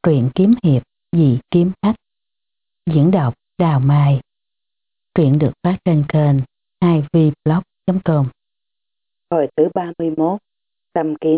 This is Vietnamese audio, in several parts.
Truyện kiếm hiệp Dị Kiếm Khách. Diễn đọc Đào Mai. Truyện được phát trên kênh 2vblog.com. Hồi thứ 31. Tâm Kiếm.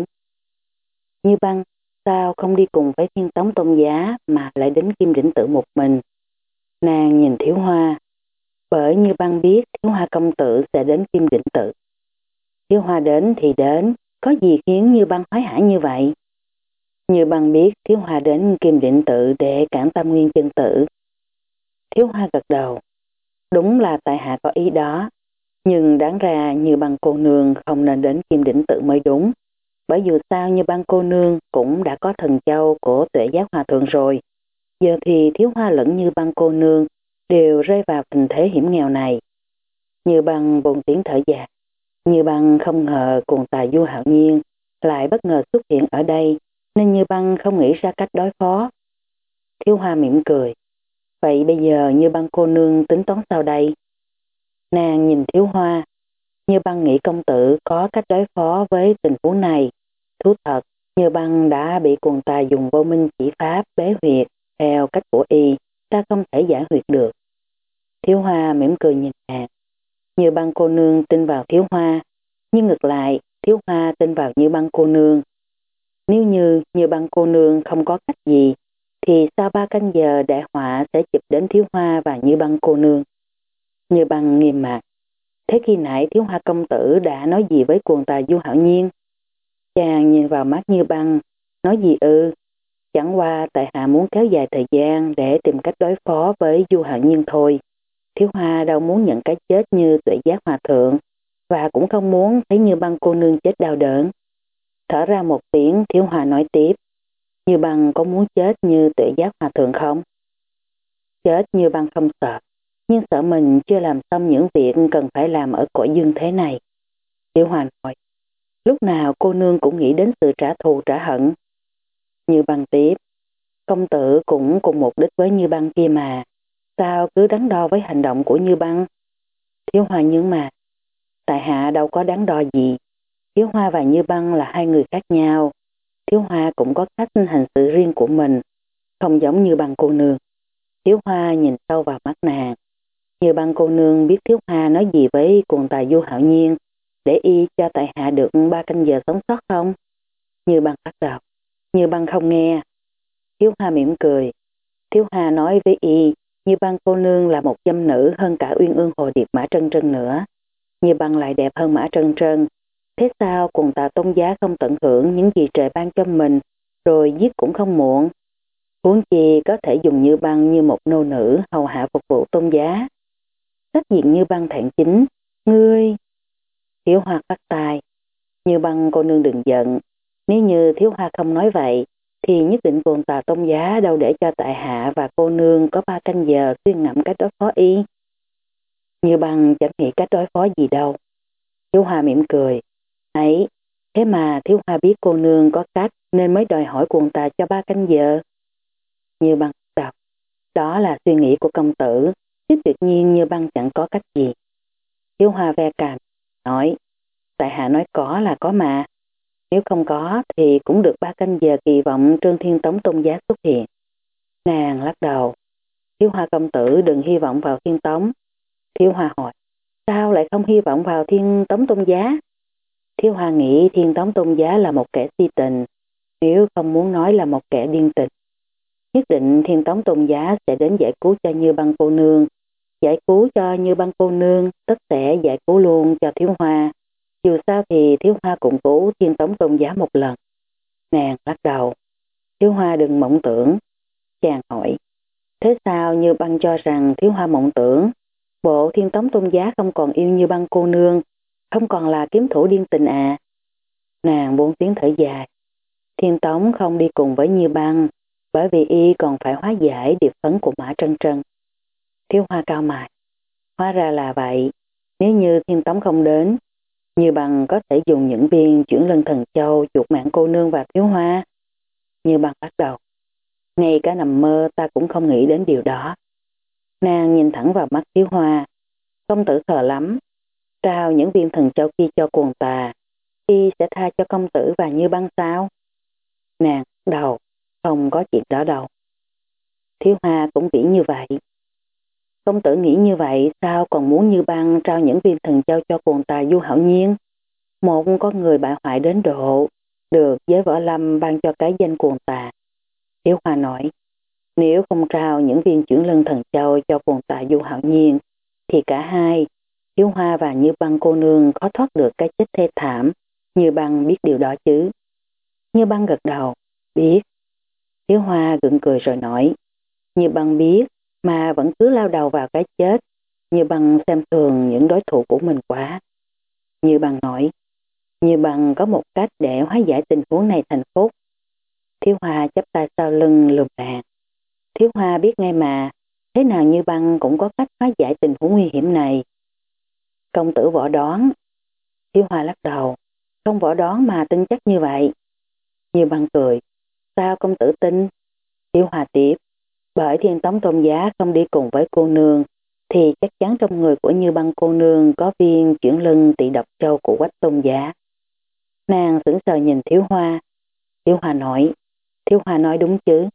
Như Băng, sao không đi cùng với Thiên Tống Tôn Giá mà lại đến Kim Đỉnh Tự một mình? Nàng nhìn Thiếu Hoa, bởi Như Băng biết Thiếu Hoa công tử sẽ đến Kim Đỉnh Tự. Thiếu Hoa đến thì đến, có gì khiến Như Băng hối hả như vậy? Như Băng biết Thiếu Hoa đến Kim Đỉnh Tự để cản Tam Nguyên chân tử. Thiếu Hoa gật đầu, đúng là tại hạ có ý đó, nhưng đáng ra Như Băng cô nương không nên đến Kim Đỉnh Tự mới đúng. Bởi dù sao Như Băng cô nương cũng đã có thần châu của Tuệ Giác Hòa Thượng rồi. Giờ thì Thiếu Hoa lẫn Như Băng cô nương đều rơi vào tình thế hiểm nghèo này. Như Băng buồn tiếng thở dài. Như Băng không ngờ cuồng tài Du Hạo Nhiên lại bất ngờ xuất hiện ở đây, nên Như Băng không nghĩ ra cách đối phó. Thiếu Hoa mỉm cười. Vậy bây giờ Như Băng cô nương tính toán sao đây? Nàng nhìn Thiếu Hoa. Như Băng nghĩ công tử có cách đối phó với tình huống này. Thú thật, Như Băng đã bị cuồng tài dùng vô minh chỉ pháp bế huyệt theo cách của y, ta không thể giải huyệt được. Thiếu Hoa mỉm cười nhìn nàng. Như Băng cô nương tin vào Thiếu Hoa, nhưng ngược lại, Thiếu Hoa tin vào Như Băng cô nương. Nếu như Như Băng cô nương không có cách gì, thì sau 3 canh giờ đại họa sẽ chụp đến Thiếu Hoa và Như Băng cô nương. Như Băng nghiêm mặt. Thế khi nãy Thiếu Hoa công tử đã nói gì với cuồng tài Du Hạo Nhiên? Chàng nhìn vào mắt Như Băng, nói gì ư? Chẳng qua tại hạ muốn kéo dài thời gian để tìm cách đối phó với Du Hạo Nhiên thôi. Thiếu Hoa đâu muốn nhận cái chết như Tuệ Giác Hòa Thượng, và cũng không muốn thấy Như Băng cô nương chết đau đớn. Thở ra một tiếng, Thiếu Hoa nói tiếp. Như Băng có muốn chết như Tuệ Giác Hòa Thượng không? Chết Như Băng không sợ, nhưng sợ mình chưa làm xong những việc cần phải làm ở cõi dương thế này. Thiếu Hoa nói. Lúc nào cô nương cũng nghĩ đến sự trả thù trả hận. Như Băng tiếp. Công tử cũng cùng mục đích với Như Băng kia mà. Sao cứ đắn đo với hành động của Như Băng? Thiếu Hoa nhướng mà. Tại hạ đâu có đắn đo gì. Thiếu Hoa và Như Băng là hai người khác nhau. Thiếu Hoa cũng có cách hành sự riêng của mình, không giống Như Băng cô nương. Thiếu Hoa nhìn sâu vào mắt nàng. Như Băng cô nương biết Thiếu Hoa nói gì với cuồng tài Du Hạo Nhiên để y cho tại hạ được 3 canh giờ sống sót không? Như Băng bắt đầu. Như Băng không nghe. Thiếu Hoa mỉm cười. Thiếu Hoa nói với y, Như Băng cô nương là một dâm nữ hơn cả uyên ương hồ điệp Mã Trân Trân nữa. Như Băng lại đẹp hơn Mã Trân Trân. Thế sao cuồng tà Tôn Giá không tận hưởng những gì trời ban cho mình, rồi giết cũng không muộn? Huống chi có thể dùng Như Băng như một nô nữ hầu hạ phục vụ Tôn Giá. Sách diện Như Băng thản chính. Ngươi... Thiếu Hoa bắt tay. Như Băng cô nương đừng giận. Nếu như Thiếu Hoa không nói vậy, thì nhất định cuồng tà Tôn Giá đâu để cho tại hạ và cô nương có 3 canh giờ suy ngẫm cách đối phó y. Như Băng chẳng nghĩ cách đối phó gì đâu. Thiếu Hoa mỉm cười. Ấy, thế mà Thiếu Hoa biết cô nương có cách nên mới đòi hỏi cuồng tà cho 3 canh giờ. Như Băng đọc. Đó là suy nghĩ của công tử, chứ tuyệt nhiên Như Băng chẳng có cách gì. Thiếu Hoa ve cằm, nói. Tại hạ nói có là có mà. Nếu không có thì cũng được 3 canh giờ kỳ vọng Trương Thiên Tống Tôn Giá xuất hiện. Nàng lắc đầu. Thiếu Hoa công tử đừng hy vọng vào Thiên Tống. Thiếu Hoa hỏi. Sao lại không hy vọng vào Thiên Tống Tôn Giá? Thiếu Hoa nghĩ Thiên Tống Tôn Giá là một kẻ si tình, nếu không muốn nói là một kẻ điên tình. Nhất định Thiên Tống Tôn Giá sẽ đến giải cứu cho Như Băng cô nương. Giải cứu cho Như Băng cô nương, tất sẽ giải cứu luôn cho Thiếu Hoa. Dù sao thì Thiếu Hoa cũng cứu Thiên Tống Tôn Giá một lần. Nàng lắc đầu. Thiếu Hoa đừng mộng tưởng. Chàng hỏi. Thế sao Như Băng cho rằng Thiếu Hoa mộng tưởng? Bộ Thiên Tống Tôn Giá không còn yêu Như Băng cô nương, không còn là kiếm thủ điên tình à? Nàng buông tiếng thở dài. Thiên Tống không đi cùng với Như Băng, bởi vì y còn phải hóa giải điệp phấn của Mã Trân Trân. Thiếu Hoa cao mày. Hóa ra là vậy. Nếu như Thiên Tống không đến, Như Băng có thể dùng những viên chuyển lân thần châu chuột mạng cô nương và Thiếu Hoa. Như Băng bắt đầu. Ngay cả nằm mơ ta cũng không nghĩ đến điều đó. Nàng nhìn thẳng vào mắt Thiếu Hoa. Công tử khờ lắm. Trao những viên thần châu kia cho cuồng tà, y sẽ tha cho công tử và Như Băng sao? Nàng đầu. Không không có chuyện đó đâu. Thiếu Hoa cũng nghĩ như vậy. Công tử nghĩ như vậy sao còn muốn Như Băng trao những viên thần châu cho cuồng tà Du Hạo Nhiên? Một con người bại hoại đến độ được giới võ lâm ban cho cái danh cuồng tà. Thiếu Hoa nói, nếu không trao những viên chuyển lân thần châu cho cuồng tà Du Hạo Nhiên thì cả hai, Thiếu Hoa và Như Băng cô nương khó thoát được cái chết thê thảm. Như Băng biết điều đó chứ? Như Băng gật đầu, biết. Thiếu Hoa gượng cười rồi nói, Như Băng biết mà vẫn cứ lao đầu vào cái chết. Như Băng xem thường những đối thủ của mình quá. Như Băng nói, Như Băng có một cách để hóa giải tình huống này thành phúc. Thiếu Hoa chắp tay sau lưng lườm nàng. Thiếu Hoa biết ngay mà, thế nào Như Băng cũng có cách hóa giải tình huống nguy hiểm này. Công tử võ đoán. Thiếu Hoa lắc đầu, không võ đoán mà tin chắc như vậy. Như Băng cười, sao công tử tin? Thiếu Hoa tiếp, bởi Thiên Tống Tôn Giá không đi cùng với cô nương thì chắc chắn trong người của Như Băng cô nương có viên chuyển lưng tị độc châu của Quách Tôn Giá. Nàng sững sờ nhìn Thiếu Hoa. Thiếu Hoa nói đúng chứ?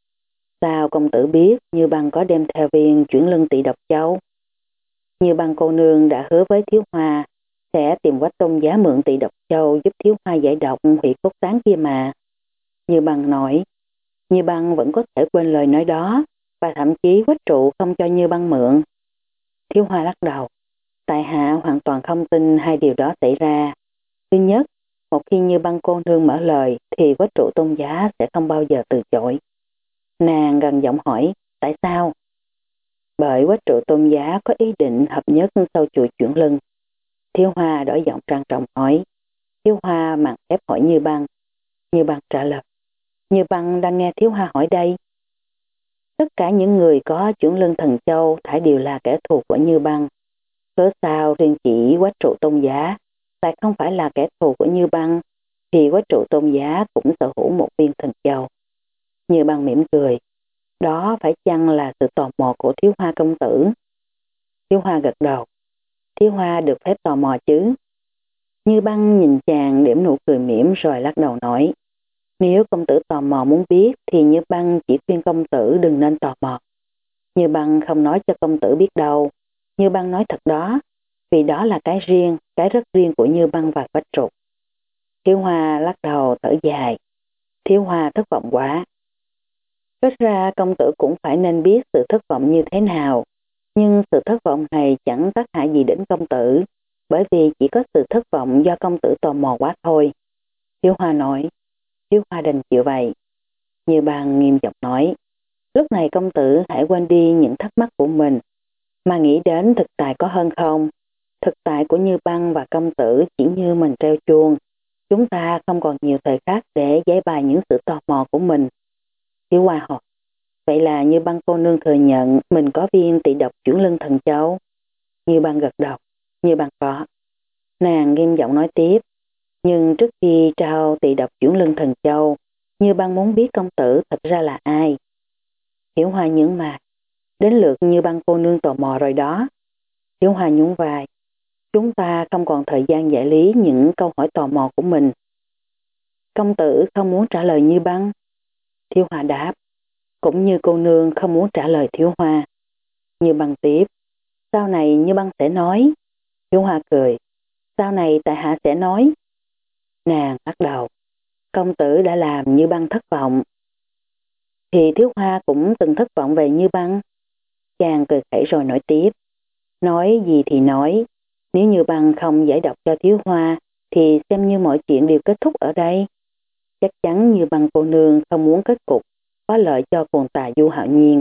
Sao công tử biết Như Băng có đem theo viên chuyển lưng tị độc châu? Như Băng cô nương đã hứa với Thiếu Hoa sẽ tìm Quách Tôn Giá mượn tị độc châu giúp Thiếu Hoa giải độc hủy cốt tán kia mà. Như Băng nói, Như Băng vẫn có thể quên lời nói đó và thậm chí Quách trụ không cho Như Băng mượn. Thiếu Hoa lắc đầu, tại hạ hoàn toàn không tin hai điều đó xảy ra. Thứ nhất, một khi Như Băng cô nương mở lời thì Quách trụ Tôn Giá sẽ không bao giờ từ chối. Nàng gần giọng hỏi, tại sao? Bởi Quách trụ Tôn Giá có ý định hợp nhất sau chùi chuyển lưng. Thiếu Hoa đổi giọng trang trọng hỏi. Thiếu Hoa mặn ép hỏi Như Băng. Như Băng trả lời, Như Băng đang nghe Thiếu Hoa hỏi đây. Tất cả những người có chuyển lưng thần châu thải đều là kẻ thù của Như Băng. Cớ sao riêng chỉ Quách trụ Tôn Giá lại không phải là kẻ thù của Như Băng, thì Quách trụ Tôn Giá cũng sở hữu một viên thần châu. Như Băng mỉm cười, đó phải chăng là sự tò mò của Thiếu Hoa công tử? Thiếu Hoa gật đầu, Thiếu Hoa được phép tò mò chứ? Như Băng nhìn chàng điểm nụ cười mỉm rồi lắc đầu nói, nếu công tử tò mò muốn biết thì Như Băng chỉ khuyên công tử đừng nên tò mò. Như Băng không nói cho công tử biết đâu. Như Băng nói thật đó, vì đó là cái riêng, cái rất riêng của Như Băng và Quách trụ. Thiếu Hoa lắc đầu thở dài. Thiếu Hoa thất vọng quá. Ít ra công tử cũng phải nên biết sự thất vọng như thế nào. Nhưng sự thất vọng này chẳng tác hại gì đến công tử, bởi vì chỉ có sự thất vọng do công tử tò mò quá thôi. Thiếu Hoa nói, Thiếu Hoa đành chịu vậy. Như Băng nghiêm giọng nói, lúc này công tử hãy quên đi những thắc mắc của mình, mà nghĩ đến thực tại có hơn không. Thực tại của Như Băng và công tử chỉ như mình treo chuông. Chúng ta không còn nhiều thời khắc để giải bày những sự tò mò của mình. Thiếu Hoa hỏi, vậy là Như Băng cô nương thừa nhận mình có viên tị độc chuyển lưng thần châu? Như Băng gật đầu, Như Băng có. Nàng nghiêm giọng nói tiếp, nhưng trước khi trao tị độc chuyển lưng thần châu, Như Băng muốn biết công tử thật ra là ai. Thiếu Hoa nhướng mày, đến lượt Như Băng cô nương tò mò rồi đó. Thiếu Hoa nhún vai, chúng ta không còn thời gian giải lý những câu hỏi tò mò của mình. Công tử không muốn trả lời Như Băng? Thiếu Hoa đáp, cũng như cô nương không muốn trả lời Thiếu Hoa. Như Băng tiếp, sau này Như Băng sẽ nói. Thiếu Hoa cười, sau này tại hạ sẽ nói. Nàng bắt đầu, công tử đã làm Như Băng thất vọng. Thì Thiếu Hoa cũng từng thất vọng về Như Băng. Chàng cười khẩy rồi nói tiếp, nói gì thì nói, nếu Như Băng không giải độc cho Thiếu Hoa thì xem như mọi chuyện đều kết thúc ở đây. Chắc chắn Như Băng cô nương không muốn kết cục có lợi cho cuồng tà Du Hạo Nhiên.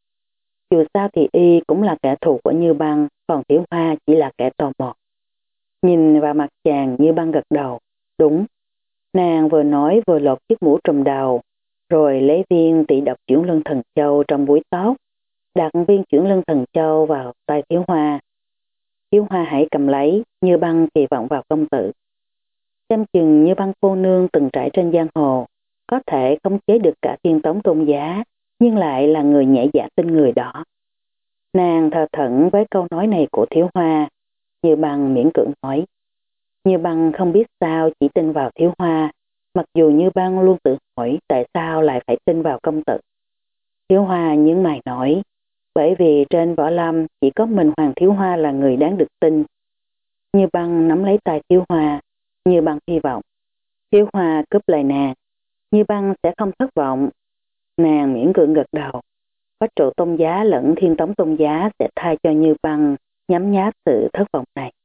Dù sao thì y cũng là kẻ thù của Như Băng, còn Thiếu Hoa chỉ là kẻ tò mò. Nhìn vào mặt chàng, Như Băng gật đầu, đúng. Nàng vừa nói vừa lột chiếc mũ trùm đầu, rồi lấy viên tị độc chuyển lưng thần châu trong búi tóc, đặt viên chuyển lưng thần châu vào tay Thiếu Hoa. Thiếu Hoa hãy cầm lấy, Như Băng kỳ vọng vào công tử. Xem chừng Như Băng cô nương từng trải trên giang hồ, có thể khống chế được cả Thiên Tống Tôn Giá, nhưng lại là người nhẹ dạ tin người đó. Nàng thờ thẫn với câu nói này của Thiếu Hoa. Như Băng miễn cưỡng nói, Như Băng không biết sao chỉ tin vào Thiếu Hoa, Mặc dù Như Băng luôn tự hỏi tại sao lại phải tin vào công tử. Thiếu Hoa nhướng mày nói, bởi vì trên võ lâm chỉ có mình Hoàng Thiếu Hoa là người đáng được tin. Như Băng nắm lấy tay Thiếu Hoa, Như Băng hy vọng. Thiếu Hoa cướp lời nàng, Như Băng sẽ không thất vọng. Nàng miễn cưỡng gật đầu. Có trụ tôn giá lẫn thiên tống tôn giá sẽ thay cho Như Băng nhấm nháp sự thất vọng này.